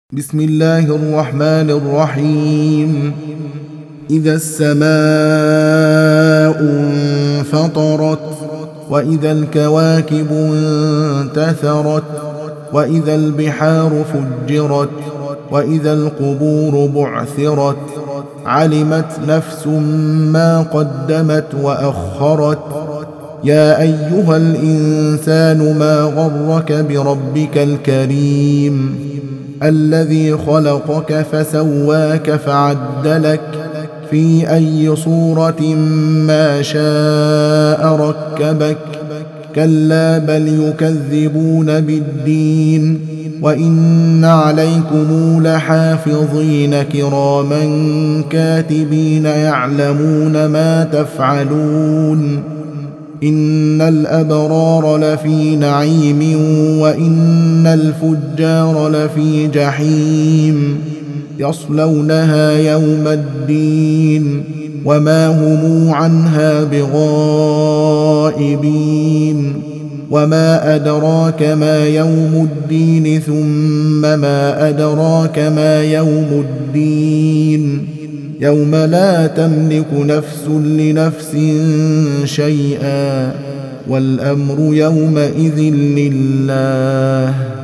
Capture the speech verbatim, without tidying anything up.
بسم الله الرحمن الرحيم. إذا السماء انفطرت وإذا الكواكب انتثرت وإذا البحار فجرت وإذا القبور بعثرت علمت نفس ما قدمت وأخرت. يا أيها الإنسان ما غرك بربك الكريم الذي خلقك فسواك فعدلك في أي صورة ما شاء ركبك. كلا بل يكذبون بالدين وإن عليكم لحافظين كراما كاتبين يعلمون ما تفعلون. إن الأبرار لفي نعيم وإن الفجار لفي جحيم يصلونها يوم الدين وما هم عنها بغائبين. وما أدراك ما يوم الدين ثم ما أدراك ما يوم الدين يوم لا تملك نفس لنفس شيئا والأمر يومئذ لله.